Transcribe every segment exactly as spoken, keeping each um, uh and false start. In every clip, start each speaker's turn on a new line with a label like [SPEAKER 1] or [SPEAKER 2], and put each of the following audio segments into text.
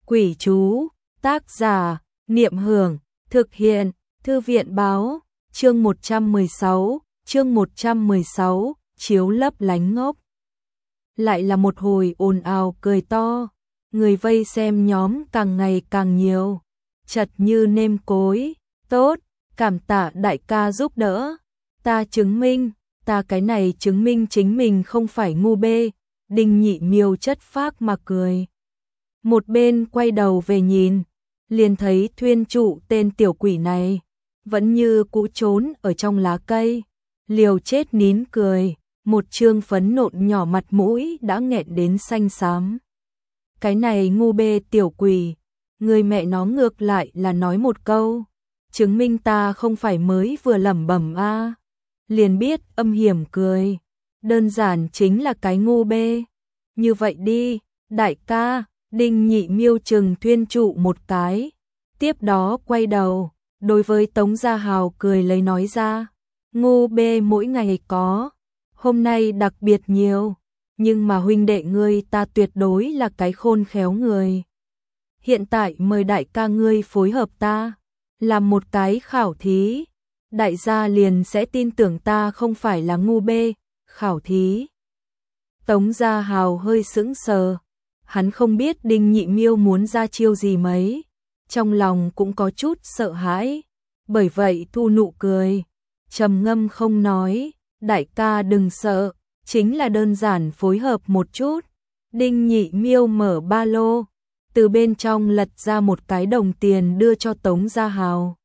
[SPEAKER 1] Quỷ chú, tác giả, Niệm Hưởng, thực hiện, Thư viện báo, chương một trăm mười sáu, chương một trăm mười sáu, chiếu lấp lánh ngốc. Lại là một hồi ồn ào cười to, người vây xem nhóm càng ngày càng nhiều, chật như nêm cối, tốt, cảm tạ đại ca giúp đỡ, ta chứng minh, ta cái này chứng minh chính mình không phải ngu bê, Đinh Nhị Miêu chất phác mà cười. Một bên quay đầu về nhìn, liền thấy thuyên trụ tên tiểu quỷ này, vẫn như cũ trốn ở trong lá cây, liều chết nín cười, một trương phấn nộn nhỏ mặt mũi đã nghẹn đến xanh xám. Cái này ngu bê tiểu quỷ, người mẹ nó ngược lại là nói một câu, chứng minh ta không phải mới vừa lẩm bẩm a, liền biết âm hiểm cười, đơn giản chính là cái ngu bê. Như vậy đi, đại ca. Đinh Nhị Miêu chừng thuyên trụ một cái, tiếp đó quay đầu, đối với Tống Gia Hào cười lấy nói ra, ngu bê mỗi ngày có, hôm nay đặc biệt nhiều, nhưng mà huynh đệ ngươi ta tuyệt đối là cái khôn khéo người. Hiện tại mời đại ca ngươi phối hợp ta, làm một cái khảo thí, đại gia liền sẽ tin tưởng ta không phải là ngu bê, khảo thí. Tống Gia Hào hơi sững sờ. Hắn không biết Đinh Nhị Miêu muốn ra chiêu gì mấy, trong lòng cũng có chút sợ hãi, bởi vậy thu nụ cười, trầm ngâm không nói, đại ca đừng sợ, chính là đơn giản phối hợp một chút. Đinh Nhị Miêu mở ba lô, từ bên trong lật ra một cái đồng tiền đưa cho Tống Gia Hào.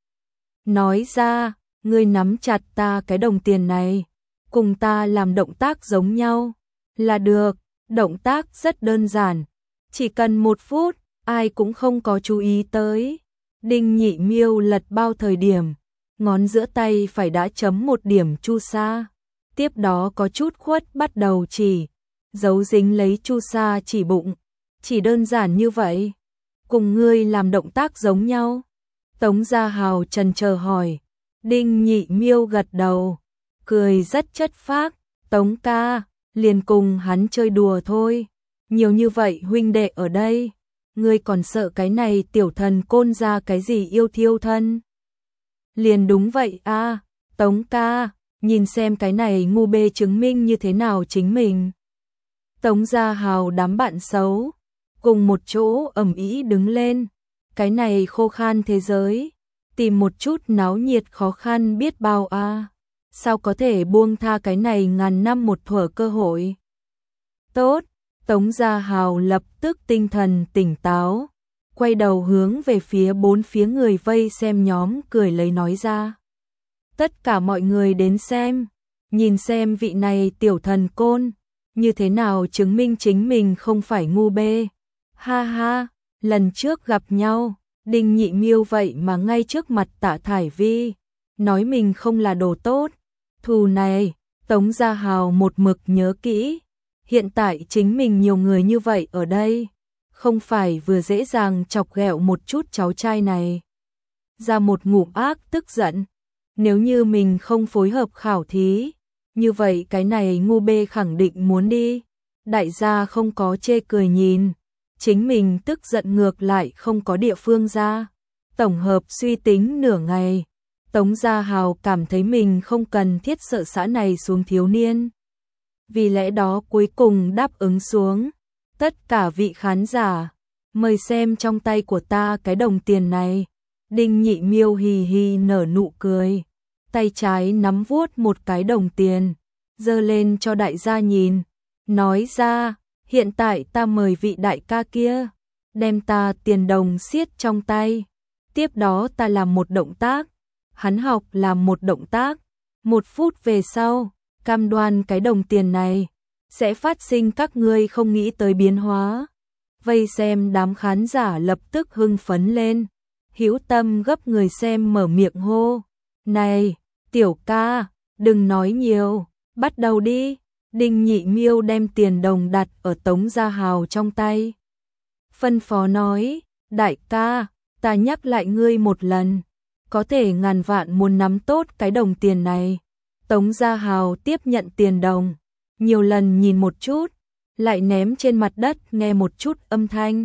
[SPEAKER 1] Nói ra, ngươi nắm chặt ta cái đồng tiền này, cùng ta làm động tác giống nhau, là được, động tác rất đơn giản. Chỉ cần một phút, ai cũng không có chú ý tới. Đinh Nhị Miêu lật bao thời điểm, ngón giữa tay phải đã chấm một điểm chu sa. Tiếp đó có chút khuất bắt đầu chỉ, giấu dính lấy chu sa chỉ bụng. Chỉ đơn giản như vậy. Cùng ngươi làm động tác giống nhau. Tống Gia Hào chần chờ hỏi. Đinh Nhị Miêu gật đầu, cười rất chất phác. Tống ca, liền cùng hắn chơi đùa thôi. Nhiều như vậy huynh đệ ở đây, ngươi còn sợ cái này tiểu thần côn ra cái gì yêu thiêu thân? Liền đúng vậy a, à, Tống ca, nhìn xem cái này ngu bê chứng minh như thế nào chính mình. Tống Gia Hào đám bạn xấu, cùng một chỗ ầm ĩ đứng lên, cái này khô khan thế giới, tìm một chút náo nhiệt khó khăn biết bao a, à. Sao có thể buông tha cái này ngàn năm một thuở cơ hội? Tốt. Tống Gia Hào lập tức tinh thần tỉnh táo, quay đầu hướng về phía bốn phía người vây xem nhóm cười lấy nói ra. Tất cả mọi người đến xem, nhìn xem vị này tiểu thần côn, như thế nào chứng minh chính mình không phải ngu bê. Ha ha, lần trước gặp nhau, Đinh Nhị Miêu vậy mà ngay trước mặt Tạ Thải Vi, nói mình không là đồ tốt. Thù này, Tống Gia Hào một mực nhớ kỹ. Hiện tại chính mình nhiều người như vậy ở đây, không phải vừa dễ dàng chọc ghẹo một chút cháu trai này. Ra một ngụm ác tức giận, nếu như mình không phối hợp khảo thí, như vậy cái này ngu bê khẳng định muốn đi. Đại gia không có chê cười nhìn, chính mình tức giận ngược lại không có địa phương ra. Tổng hợp suy tính nửa ngày, Tống Gia Hào cảm thấy mình không cần thiết sợ xã này xuống thiếu niên. Vì lẽ đó cuối cùng đáp ứng xuống. Tất cả vị khán giả, mời xem trong tay của ta cái đồng tiền này. Đinh Nhị Miêu hì hì nở nụ cười, tay trái nắm vuốt một cái đồng tiền, giơ lên cho đại gia nhìn, nói ra, hiện tại ta mời vị đại ca kia, đem ta tiền đồng siết trong tay. Tiếp đó ta làm một động tác, hắn học làm một động tác, một phút về sau, cam đoan cái đồng tiền này sẽ phát sinh các ngươi không nghĩ tới biến hóa. Vây xem đám khán giả lập tức hưng phấn lên, hữu tâm gấp người xem mở miệng hô, này, tiểu ca, đừng nói nhiều, bắt đầu đi. Đinh Nhị Miêu đem tiền đồng đặt ở Tống Gia Hào trong tay. Phân phó nói, đại ca, ta nhắc lại ngươi một lần, có thể ngàn vạn muốn nắm tốt cái đồng tiền này. Tống Gia Hào tiếp nhận tiền đồng, nhiều lần nhìn một chút, lại ném trên mặt đất nghe một chút âm thanh,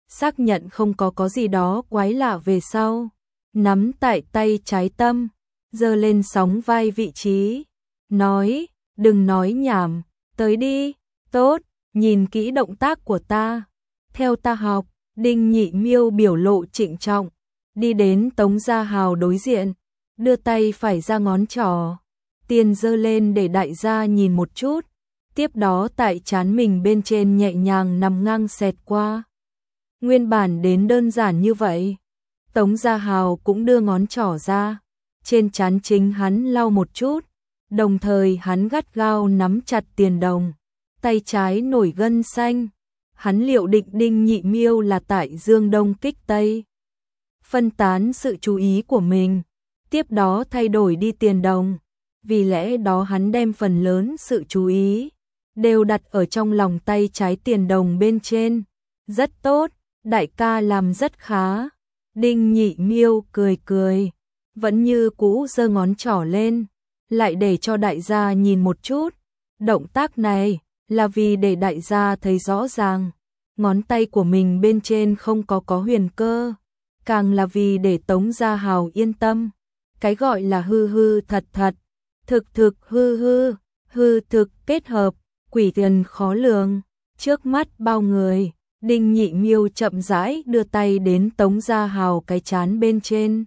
[SPEAKER 1] xác nhận không có có gì đó quái lạ về sau, nắm tại tay trái tâm, giơ lên sóng vai vị trí, nói, đừng nói nhảm, tới đi, tốt, nhìn kỹ động tác của ta, theo ta học. Đinh Nhị Miêu biểu lộ trịnh trọng, đi đến Tống Gia Hào đối diện, đưa tay phải ra ngón trỏ, tiền giơ lên để đại gia nhìn một chút, tiếp đó tại trán mình bên trên nhẹ nhàng nằm ngang xẹt qua. Nguyên bản đến đơn giản như vậy, Tống Gia Hào cũng đưa ngón trỏ ra, trên trán chính hắn lau một chút, đồng thời hắn gắt gao nắm chặt tiền đồng, tay trái nổi gân xanh. Hắn liệu định Đinh Nhị Miêu là tại dương đông kích tây, phân tán sự chú ý của mình, tiếp đó thay đổi đi tiền đồng, vì lẽ đó hắn đem phần lớn sự chú ý đều đặt ở trong lòng tay trái tiền đồng bên trên. Rất tốt, đại ca làm rất khá. Đinh Nhị Miêu cười cười, vẫn như cũ giơ ngón trỏ lên, lại để cho đại gia nhìn một chút. Động tác này là vì để đại gia thấy rõ ràng, ngón tay của mình bên trên không có có huyền cơ, càng là vì để Tống Gia Hào yên tâm. Cái gọi là hư hư thật thật, thực thực hư hư, hư thực kết hợp, quỷ thần khó lường. Trước mắt bao người, Đinh Nhị Miêu chậm rãi đưa tay đến Tống Gia Hào cái trán bên trên,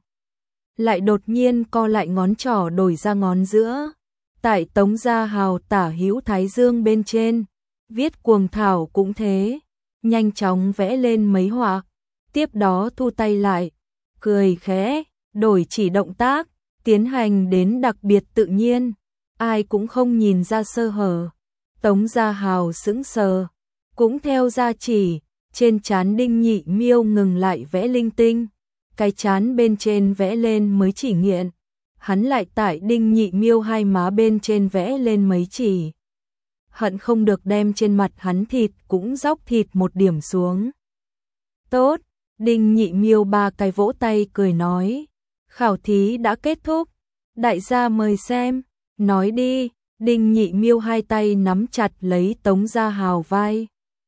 [SPEAKER 1] lại đột nhiên co lại ngón trỏ đổi ra ngón giữa, tại Tống Gia Hào tả hữu thái dương bên trên, viết cuồng thảo cũng thế, nhanh chóng vẽ lên mấy họa, tiếp đó thu tay lại, cười khẽ, đổi chỉ động tác, tiến hành đến đặc biệt tự nhiên, ai cũng không nhìn ra sơ hở. Tống Gia Hào sững sờ, cũng theo ra chỉ, trên trán Đinh Nhị Miêu ngừng lại vẽ linh tinh, cái trán bên trên vẽ lên mới chỉ nghiện, hắn lại tại Đinh Nhị Miêu hai má bên trên vẽ lên mấy chỉ, hận không được đem trên mặt hắn thịt cũng dóc thịt một điểm xuống. Tốt, Đinh Nhị Miêu ba cái vỗ tay cười nói, khảo thí đã kết thúc, đại gia mời xem, nói đi. Đinh Nhị Miêu hai tay nắm chặt lấy Tống Gia Hào vai,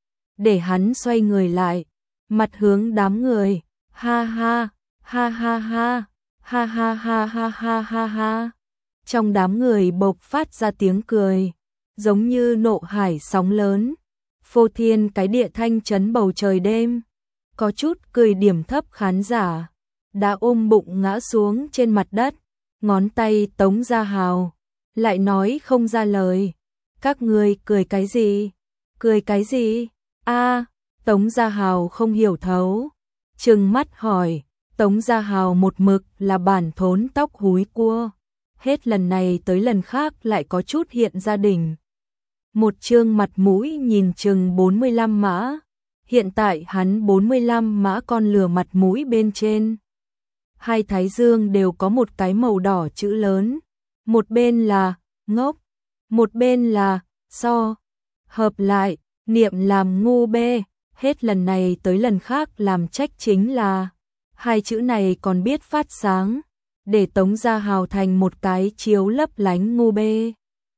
[SPEAKER 1] để hắn xoay người lại, mặt hướng đám người, ha ha, ha ha ha, ha ha ha ha ha ha ha. Trong đám người bộc phát ra tiếng cười, giống như nộ hải sóng lớn, phô thiên cái địa thanh chấn bầu trời đêm. Có chút cười điểm thấp khán giả đã ôm bụng ngã xuống trên mặt đất, ngón tay Tống Gia Hào lại nói không ra lời. Các ngươi cười cái gì? Cười cái gì? A, Tống Gia Hào không hiểu thấu, trừng mắt hỏi. Tống Gia Hào một mực là bản thốn tóc húi cua, hết lần này tới lần khác lại có chút hiện gia đình. Một trương mặt mũi nhìn chừng bốn mươi lăm mã, hiện tại hắn bốn mươi lăm mã con lừa mặt mũi bên trên. Hai thái dương đều có một cái màu đỏ chữ lớn, một bên là ngốc, một bên là so, hợp lại, niệm làm ngu bê, hết lần này tới lần khác làm trách chính là hai chữ này còn biết phát sáng, để Tống Gia Hào thành một cái chiếu lấp lánh ngu bê.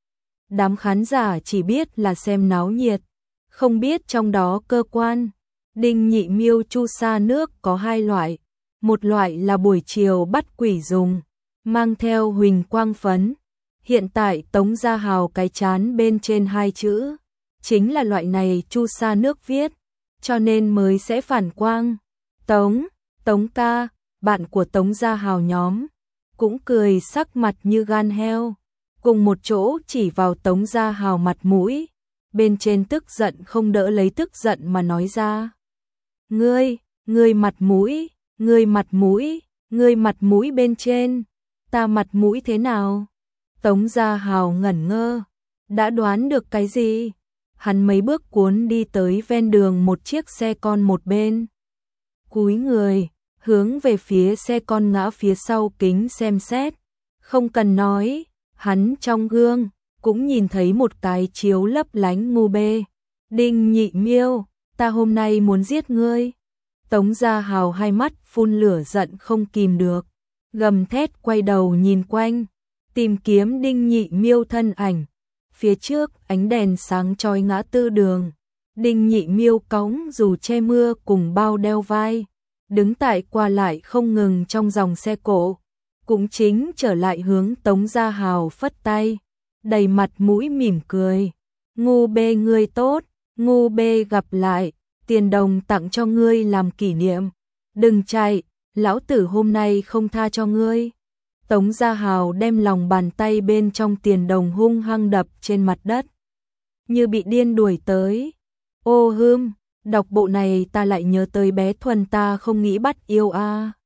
[SPEAKER 1] Đám khán giả chỉ biết là xem náo nhiệt, không biết trong đó cơ quan. Đinh Nhị Miêu chu sa nước có hai loại, một loại là buổi chiều bắt quỷ dùng, mang theo huỳnh quang phấn. Hiện tại Tống Gia Hào cái chán bên trên hai chữ, chính là loại này chu sa nước viết, cho nên mới sẽ phản quang. Tống, Tống ca, bạn của Tống Gia Hào nhóm, cũng cười sắc mặt như gan heo, cùng một chỗ chỉ vào Tống Gia Hào mặt mũi, bên trên tức giận không đỡ lấy tức giận mà nói ra. Ngươi, ngươi mặt mũi, ngươi mặt mũi, ngươi mặt mũi bên trên, ta mặt mũi thế nào? Tống Gia Hào ngẩn ngơ, đã đoán được cái gì? Hắn mấy bước cuốn đi tới ven đường một chiếc xe con một bên, cúi người, hướng về phía xe con ngã phía sau kính xem xét. Không cần nói, hắn trong gương cũng nhìn thấy một cái chiếu lấp lánh ngu bê. Đinh Nhị Miêu, ta hôm nay muốn giết ngươi. Tống Gia Hào hai mắt phun lửa giận không kìm được, gầm thét quay đầu nhìn quanh, tìm kiếm Đinh Nhị Miêu thân ảnh. Phía trước ánh đèn sáng chói ngã tư đường, Đinh Nhị Miêu cõng dù che mưa cùng bao đeo vai, đứng tại qua lại không ngừng trong dòng xe cộ, cũng chính trở lại hướng Tống Gia Hào phất tay, đầy mặt mũi mỉm cười. Ngu bê ngươi tốt, ngu bê gặp lại, tiền đồng tặng cho ngươi làm kỷ niệm. Đừng chạy, lão tử hôm nay không tha cho ngươi. Tống Gia Hào đem lòng bàn tay bên trong tiền đồng hung hăng đập trên mặt đất, như bị điên đuổi tới. Ô hưm, đọc bộ này ta lại nhớ tới bé Thuần ta không nghĩ bắt yêu a. À.